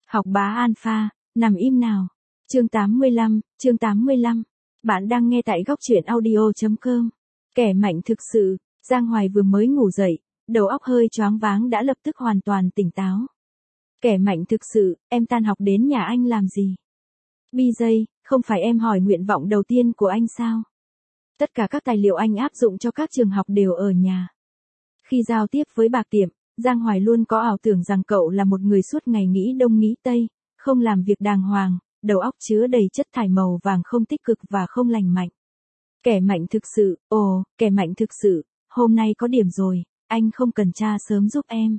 Học bá alpha, nằm im nào. Chương 85. Bạn đang nghe tại góc truyện audio.com. Kẻ mạnh thực sự, Giang Hoài vừa mới ngủ dậy, đầu óc hơi choáng váng đã lập tức hoàn toàn tỉnh táo. Kẻ mạnh thực sự, em tan học đến nhà anh làm gì? BJ, không phải em hỏi nguyện vọng đầu tiên của anh sao? Tất cả các tài liệu anh áp dụng cho các trường học đều ở nhà. Khi giao tiếp với Bạc Tiệm, Giang Hoài luôn có ảo tưởng rằng cậu là một người suốt ngày nghĩ đông nghĩ tây, không làm việc đàng hoàng, đầu óc chứa đầy chất thải màu vàng không tích cực và không lành mạnh. Kẻ mạnh thực sự, kẻ mạnh thực sự, hôm nay có điểm rồi, anh không cần tra sớm giúp em.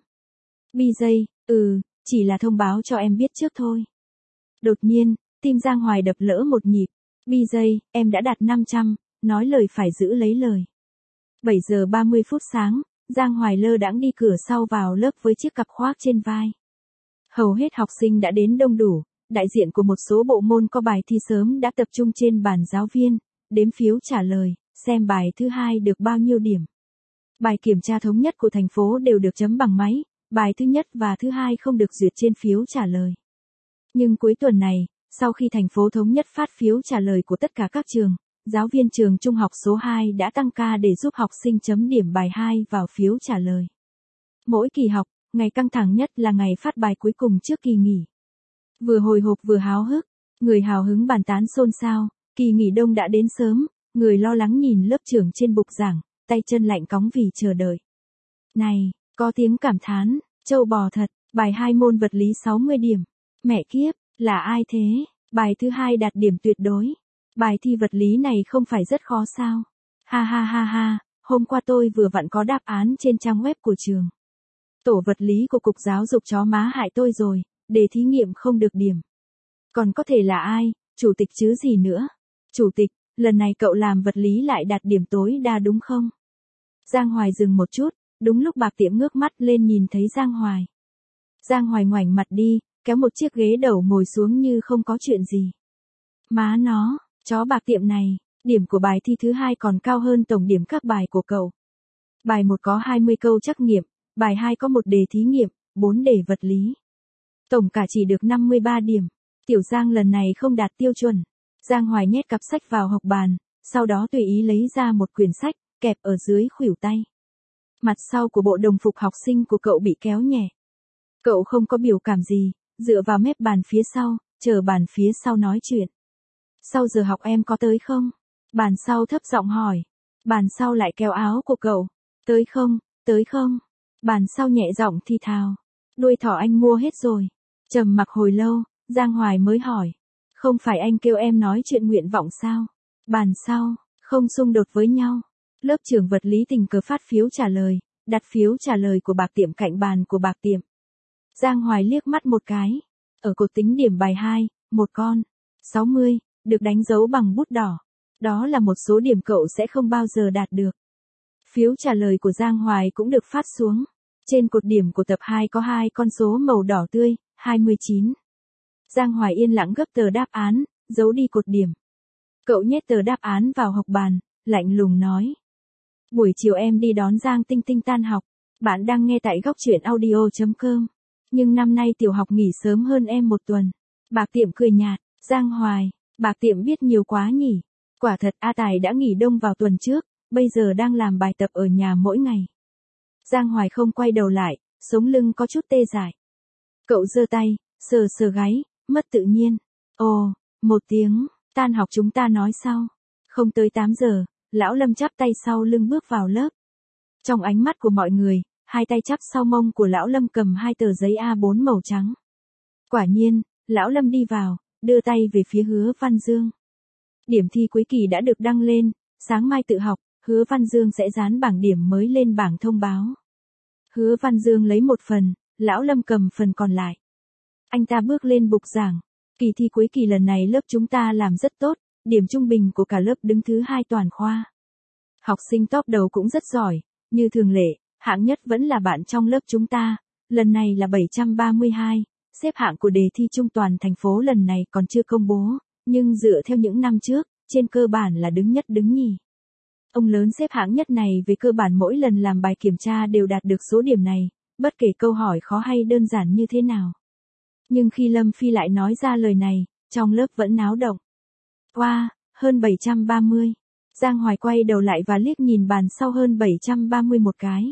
BJ, chỉ là thông báo cho em biết trước thôi. Đột nhiên, tim Giang Hoài đập lỡ một nhịp. BJ, em đã đạt 500, nói lời phải giữ lấy lời. 7 giờ 30 phút sáng, Giang Hoài lơ đãng đi cửa sau vào lớp với chiếc cặp khoác trên vai. Hầu hết học sinh đã đến đông đủ, đại diện của một số bộ môn có bài thi sớm đã tập trung trên bàn giáo viên, đếm phiếu trả lời, xem bài thứ hai được bao nhiêu điểm. Bài kiểm tra thống nhất của thành phố đều được chấm bằng máy, bài thứ nhất và thứ hai không được duyệt trên phiếu trả lời. Nhưng cuối tuần này, sau khi thành phố thống nhất phát phiếu trả lời của tất cả các trường, giáo viên trường trung học số 2 đã tăng ca để giúp học sinh chấm điểm bài 2 vào phiếu trả lời. Mỗi kỳ học, ngày căng thẳng nhất là ngày phát bài cuối cùng trước kỳ nghỉ. Vừa hồi hộp vừa háo hức, người hào hứng bàn tán xôn xao, kỳ nghỉ đông đã đến sớm, người lo lắng nhìn lớp trưởng trên bục giảng, tay chân lạnh cóng vì chờ đợi. Này, có tiếng cảm thán, trâu bò thật, bài 2 môn vật lý 60 điểm. Mẹ kiếp, là ai thế? Bài thứ hai đạt điểm tuyệt đối. Bài thi vật lý này không phải rất khó sao? Ha ha ha ha, hôm qua tôi vừa vặn có đáp án trên trang web của trường. Tổ vật lý của Cục Giáo dục chó má hại tôi rồi, đề thí nghiệm không được điểm. Còn có thể là ai, chủ tịch chứ gì nữa? Chủ tịch, lần này cậu làm vật lý lại đạt điểm tối đa đúng không? Giang Hoài dừng một chút, đúng lúc Bạc Tiệm ngước mắt lên nhìn thấy Giang Hoài. Giang Hoài ngoảnh mặt đi, kéo một chiếc ghế đầu ngồi xuống như không có chuyện gì. Má nó, chó Bạc Tiệm này, điểm của bài thi thứ hai còn cao hơn tổng điểm các bài của cậu. Bài 1 có 20 câu trắc nghiệm, bài 2 có một đề thí nghiệm, 4 đề vật lý. Tổng cả chỉ được 53 điểm. Tiểu Giang lần này không đạt tiêu chuẩn. Giang Hoài nhét cặp sách vào hộc bàn, sau đó tùy ý lấy ra một quyển sách, kẹp ở dưới khuỷu tay. Mặt sau của bộ đồng phục học sinh của cậu bị kéo nhẹ. Cậu không có biểu cảm gì, dựa vào mép bàn phía sau, chờ bàn phía sau nói chuyện. Sau giờ học em có tới không? Bàn sau thấp giọng hỏi. Bàn sau lại kéo áo của cậu. Tới không? Bàn sau nhẹ giọng thì thào. Đuôi thỏ anh mua hết rồi. Trầm mặc hồi lâu, Giang Hoài mới hỏi. Không phải anh kêu em nói chuyện nguyện vọng sao? Bàn sau, không xung đột với nhau. Lớp trưởng vật lý tình cờ phát phiếu trả lời, đặt phiếu trả lời của Bạc Tiệm cạnh bàn của Bạc Tiệm. Giang Hoài liếc mắt một cái. Ở cột tính điểm bài 2, một con 60, được đánh dấu bằng bút đỏ. Đó là một số điểm cậu sẽ không bao giờ đạt được. Phiếu trả lời của Giang Hoài cũng được phát xuống. Trên cột điểm của tập 2 có 2 con số màu đỏ tươi, 29. Giang Hoài yên lặng gấp tờ đáp án, giấu đi cột điểm. Cậu nhét tờ đáp án vào hộc bàn, lạnh lùng nói. Buổi chiều em đi đón Giang Tinh Tinh tan học. Bạn đang nghe tại góc truyện audio.com. Nhưng năm nay tiểu học nghỉ sớm hơn em một tuần. Bạc Tiệm cười nhạt. Giang Hoài, Bạc Tiệm biết nhiều quá nhỉ. Quả thật A Tài đã nghỉ đông vào tuần trước, bây giờ đang làm bài tập ở nhà mỗi ngày. Giang Hoài không quay đầu lại, sống lưng có chút tê dại. Cậu giơ tay, sờ gáy, mất tự nhiên. Ồ, một tiếng, tan học chúng ta nói sau. Không tới 8 giờ, Lão Lâm chắp tay sau lưng bước vào lớp. Trong ánh mắt của mọi người, hai tay chắp sau mông của Lão Lâm cầm 2 tờ giấy A4 màu trắng. Quả nhiên, Lão Lâm đi vào, đưa tay về phía Hứa Văn Dương. Điểm thi cuối kỳ đã được đăng lên, sáng mai tự học, Hứa Văn Dương sẽ dán bảng điểm mới lên bảng thông báo. Hứa Văn Dương lấy một phần, Lão Lâm cầm phần còn lại. Anh ta bước lên bục giảng. Kỳ thi cuối kỳ lần này lớp chúng ta làm rất tốt, điểm trung bình của cả lớp đứng thứ 2 toàn khoa. Học sinh top đầu cũng rất giỏi, như thường lệ, hạng nhất vẫn là bạn trong lớp chúng ta, lần này là 732, xếp hạng của đề thi trung toàn thành phố lần này còn chưa công bố, nhưng dựa theo những năm trước, trên cơ bản là đứng nhất đứng nhì. Ông lớn xếp hạng nhất này về cơ bản mỗi lần làm bài kiểm tra đều đạt được số điểm này, bất kể câu hỏi khó hay đơn giản như thế nào. Nhưng khi Lâm Phi lại nói ra lời này, trong lớp vẫn náo động. Wow, hơn 730. Giang Hoài quay đầu lại và liếc nhìn bàn sau hơn 730 một cái.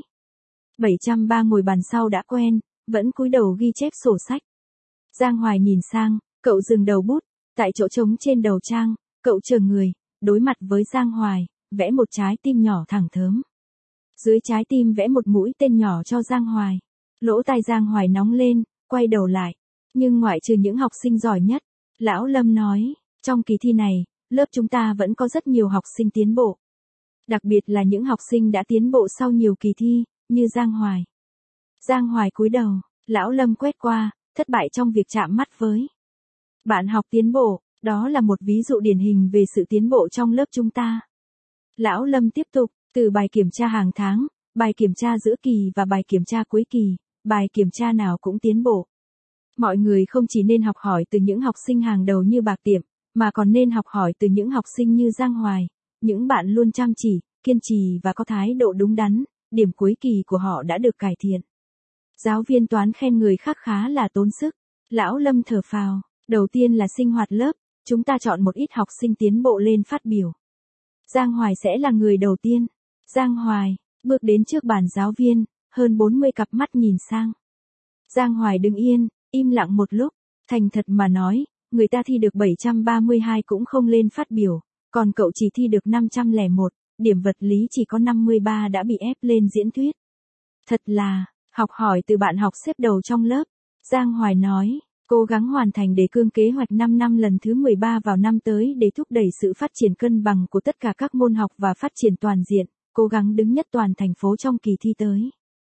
703 ngồi bàn sau đã quen, vẫn cúi đầu ghi chép sổ sách. Giang Hoài nhìn sang, cậu dừng đầu bút, tại chỗ trống trên đầu trang, cậu chờ người, đối mặt với Giang Hoài, vẽ một trái tim nhỏ thẳng thớm. Dưới trái tim vẽ một mũi tên nhỏ cho Giang Hoài. Lỗ tai Giang Hoài nóng lên, quay đầu lại. Nhưng ngoại trừ những học sinh giỏi nhất, Lão Lâm nói, trong kỳ thi này, lớp chúng ta vẫn có rất nhiều học sinh tiến bộ. Đặc biệt là những học sinh đã tiến bộ sau nhiều kỳ thi, như Giang Hoài. Giang Hoài cúi đầu, Lão Lâm quét qua, thất bại trong việc chạm mắt với bạn học tiến bộ, đó là một ví dụ điển hình về sự tiến bộ trong lớp chúng ta. Lão Lâm tiếp tục, từ bài kiểm tra hàng tháng, bài kiểm tra giữa kỳ và bài kiểm tra cuối kỳ, bài kiểm tra nào cũng tiến bộ. Mọi người không chỉ nên học hỏi từ những học sinh hàng đầu như Bạc Tiệm, mà còn nên học hỏi từ những học sinh như Giang Hoài, những bạn luôn chăm chỉ, kiên trì và có thái độ đúng đắn, điểm cuối kỳ của họ đã được cải thiện. Giáo viên toán khen người khác khá là tốn sức. Lão Lâm thở phào, đầu tiên là sinh hoạt lớp, chúng ta chọn một ít học sinh tiến bộ lên phát biểu. Giang Hoài sẽ là người đầu tiên. Giang Hoài, bước đến trước bàn giáo viên, hơn 40 cặp mắt nhìn sang. Giang Hoài đứng yên, im lặng một lúc, thành thật mà nói, người ta thi được 732 cũng không lên phát biểu, còn cậu chỉ thi được 501, điểm vật lý chỉ có 53 đã bị ép lên diễn thuyết. Thật là, học hỏi từ bạn học xếp đầu trong lớp. Giang Hoài nói, cố gắng hoàn thành đề cương kế hoạch 5 năm lần thứ 13 vào năm tới để thúc đẩy sự phát triển cân bằng của tất cả các môn học và phát triển toàn diện, cố gắng đứng nhất toàn thành phố trong kỳ thi tới.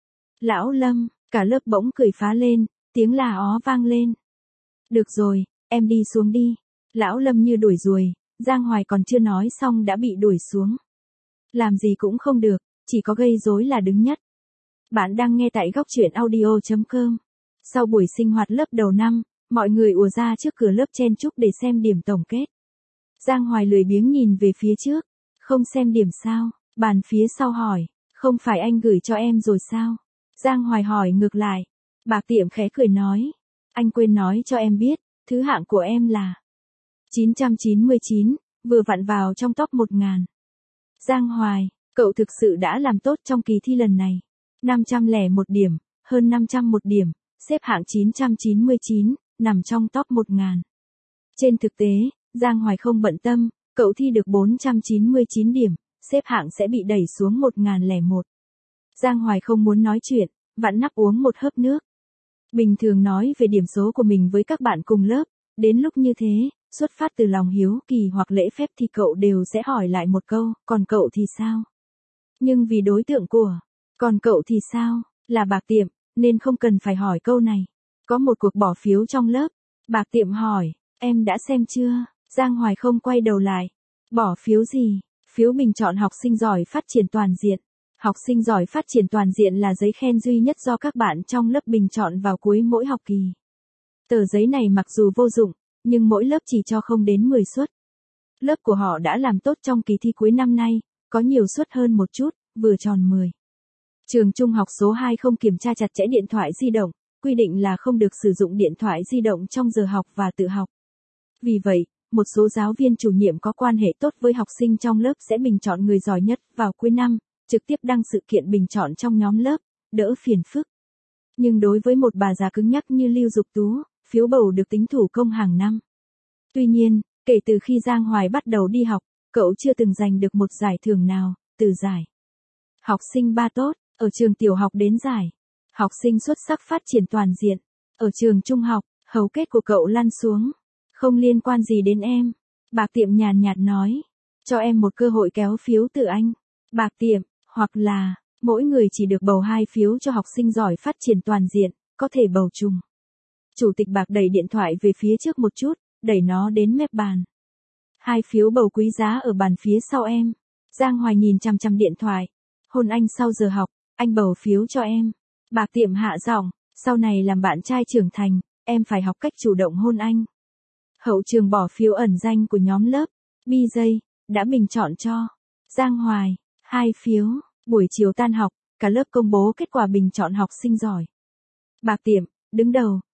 Lão Lâm, cả lớp bỗng cười phá lên, tiếng là ó vang lên. Được rồi, em đi xuống đi. Lão Lâm như đuổi ruồi, Giang Hoài còn chưa nói xong đã bị đuổi xuống. Làm gì cũng không được, chỉ có gây rối là đứng nhất. Bạn đang nghe tại góc truyện audio.com. Sau buổi sinh hoạt lớp đầu năm, mọi người ùa ra trước cửa lớp chen chúc để xem điểm tổng kết. Giang Hoài lười biếng nhìn về phía trước. Không xem điểm sao? Bàn phía sau hỏi. Không phải anh gửi cho em rồi sao? Giang Hoài hỏi ngược lại. Bạc Tiệm khẽ cười nói. Anh quên nói cho em biết, thứ hạng của em là 999, vừa vặn vào trong top 1000. Giang Hoài, cậu thực sự đã làm tốt trong kỳ thi lần này. 501 điểm, hơn 501 điểm, xếp hạng 999, nằm trong top 1000. Trên thực tế, Giang Hoài không bận tâm, cậu thi được 499 điểm, xếp hạng sẽ bị đẩy xuống 1001. Giang Hoài không muốn nói chuyện, vặn nắp uống một hớp nước. Bình thường nói về điểm số của mình với các bạn cùng lớp, đến lúc như thế, xuất phát từ lòng hiếu kỳ hoặc lễ phép thì cậu đều sẽ hỏi lại một câu, còn cậu thì sao? Nhưng vì đối tượng của, còn cậu thì sao, là Bạc Tiệm, nên không cần phải hỏi câu này. Có một cuộc bỏ phiếu trong lớp. Bạc Tiệm hỏi, em đã xem chưa? Giang Hoài không quay đầu lại. Bỏ phiếu gì? Phiếu bình chọn học sinh giỏi phát triển toàn diện. Học sinh giỏi phát triển toàn diện là giấy khen duy nhất do các bạn trong lớp bình chọn vào cuối mỗi học kỳ. Tờ giấy này mặc dù vô dụng, nhưng mỗi lớp chỉ cho không đến 10 suất. Lớp của họ đã làm tốt trong kỳ thi cuối năm nay, có nhiều suất hơn một chút, vừa tròn 10. Trường trung học số 2 không kiểm tra chặt chẽ điện thoại di động, quy định là không được sử dụng điện thoại di động trong giờ học và tự học. Vì vậy, một số giáo viên chủ nhiệm có quan hệ tốt với học sinh trong lớp sẽ bình chọn người giỏi nhất vào cuối năm, trực tiếp đăng sự kiện bình chọn trong nhóm lớp, đỡ phiền phức. Nhưng đối với một bà già cứng nhắc như Lưu Dục Tú, phiếu bầu được tính thủ công hàng năm. Tuy nhiên, kể từ khi Giang Hoài bắt đầu đi học, cậu chưa từng giành được một giải thưởng nào, từ giải học sinh 3 tốt, ở trường tiểu học đến giải học sinh xuất sắc phát triển toàn diện, ở trường trung học, hầu kết của cậu lăn xuống. Không liên quan gì đến em. Bạc Tiệm nhàn nhạt nói, cho em một cơ hội kéo phiếu từ anh. Bạc Tiệm, hoặc là, mỗi người chỉ được bầu 2 phiếu cho học sinh giỏi phát triển toàn diện, có thể bầu chung. Chủ tịch Bạc đẩy điện thoại về phía trước một chút, đẩy nó đến mép bàn. 2 phiếu bầu quý giá ở bàn phía sau em. Giang Hoài nhìn chằm chằm điện thoại. Hôn anh sau giờ học, anh bầu phiếu cho em. Bạc Tiệm hạ giọng, sau này làm bạn trai trưởng thành, em phải học cách chủ động hôn anh. Hậu trường bỏ phiếu ẩn danh của nhóm lớp, BJ, đã bình chọn cho Giang Hoài, 2 phiếu. Buổi chiều tan học, cả lớp công bố kết quả bình chọn học sinh giỏi. Bạc Tiệm, đứng đầu,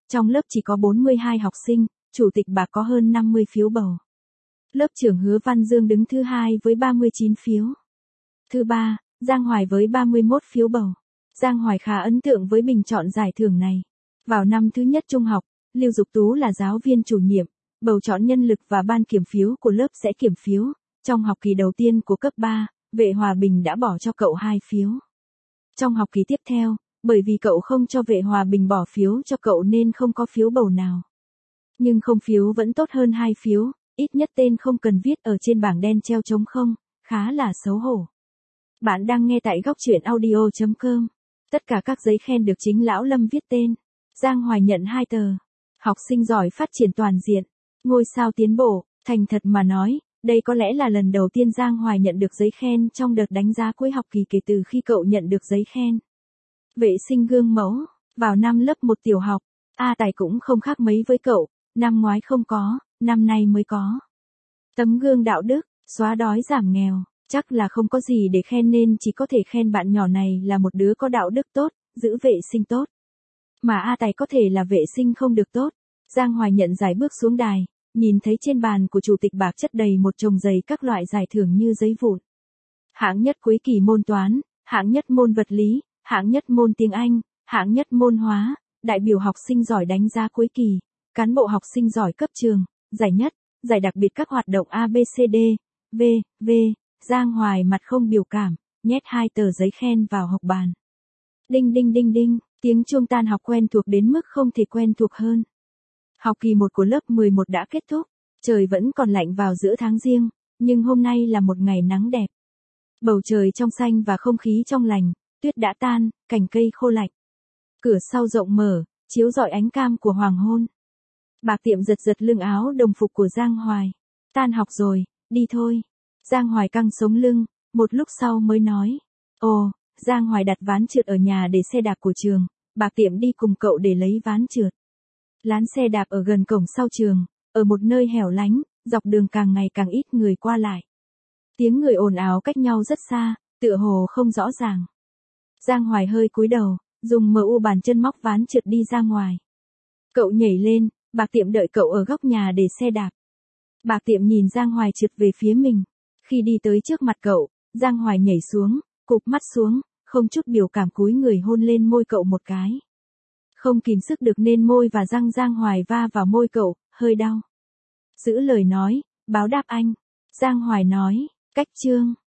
Trong lớp chỉ có 42 học sinh, chủ tịch Bạc có hơn 50 phiếu bầu. Lớp trưởng Hứa Văn Dương đứng thứ 2 với 39 phiếu. Thứ 3, Giang Hoài với 31 phiếu bầu. Giang Hoài khá ấn tượng với bình chọn giải thưởng này. Vào năm thứ nhất trung học, Lưu Dục Tú là giáo viên chủ nhiệm, bầu chọn nhân lực và ban kiểm phiếu của lớp sẽ kiểm phiếu. Trong học kỳ đầu tiên của cấp 3, Vệ Hòa Bình đã bỏ cho cậu 2 phiếu. Trong học kỳ tiếp theo, bởi vì cậu không cho Vệ Hòa Bình bỏ phiếu cho cậu nên không có phiếu bầu nào. Nhưng không phiếu vẫn tốt hơn 2 phiếu, ít nhất tên không cần viết ở trên bảng đen treo trống không, khá là xấu hổ. Bạn đang nghe tại góc truyện audio.com. Tất cả các giấy khen được chính lão Lâm viết tên. Giang Hoài nhận 2 tờ. Học sinh giỏi phát triển toàn diện. Ngôi sao tiến bộ. Thành thật mà nói, đây có lẽ là lần đầu tiên Giang Hoài nhận được giấy khen trong đợt đánh giá cuối học kỳ kể từ khi cậu nhận được giấy khen. Vệ sinh gương mẫu. Vào năm lớp 1 tiểu học, A Tài cũng không khác mấy với cậu. Năm ngoái không có, năm nay mới có. Tấm gương đạo đức, xóa đói giảm nghèo. Chắc là không có gì để khen nên chỉ có thể khen bạn nhỏ này là một đứa có đạo đức tốt, giữ vệ sinh tốt. Mà A Tài có thể là vệ sinh không được tốt. Giang Hoài nhận giải bước xuống đài, nhìn thấy trên bàn của chủ tịch Bạc chất đầy một chồng giấy các loại giải thưởng như giấy vụn. Hạng nhất cuối kỳ môn toán, hạng nhất môn vật lý, hạng nhất môn tiếng Anh, hạng nhất môn hóa, đại biểu học sinh giỏi đánh giá cuối kỳ, cán bộ học sinh giỏi cấp trường, giải nhất, giải đặc biệt các hoạt động ABCD, V. Giang Hoài mặt không biểu cảm, nhét 2 tờ giấy khen vào hộc bàn. Đinh đinh đinh đinh, tiếng chuông tan học quen thuộc đến mức không thể quen thuộc hơn. Học kỳ 1 của lớp 11 đã kết thúc, trời vẫn còn lạnh vào giữa tháng Giêng, nhưng hôm nay là một ngày nắng đẹp. Bầu trời trong xanh và không khí trong lành, tuyết đã tan, cành cây khô lạnh. Cửa sau rộng mở, chiếu rọi ánh cam của hoàng hôn. Bạc Tiệm giật giật lưng áo đồng phục của Giang Hoài. Tan học rồi, đi thôi. Giang Hoài căng sống lưng, một lúc sau mới nói. Ồ, Giang Hoài đặt ván trượt ở nhà để xe đạp của trường, Bạc Tiệm đi cùng cậu để lấy ván trượt. Lán xe đạp ở gần cổng sau trường, ở một nơi hẻo lánh, dọc đường càng ngày càng ít người qua lại. Tiếng người ồn ào cách nhau rất xa, tựa hồ không rõ ràng. Giang Hoài hơi cúi đầu, dùng MU bàn chân móc ván trượt đi ra ngoài. Cậu nhảy lên, Bạc Tiệm đợi cậu ở góc nhà để xe đạp. Bạc Tiệm nhìn Giang Hoài trượt về phía mình. Khi đi tới trước mặt cậu, Giang Hoài nhảy xuống, cụp mắt xuống, không chút biểu cảm cúi người hôn lên môi cậu một cái. Không kìm sức được nên môi và răng Giang Hoài va vào môi cậu, hơi đau. Giữ lời nói, báo đáp anh. Giang Hoài nói, cách chương.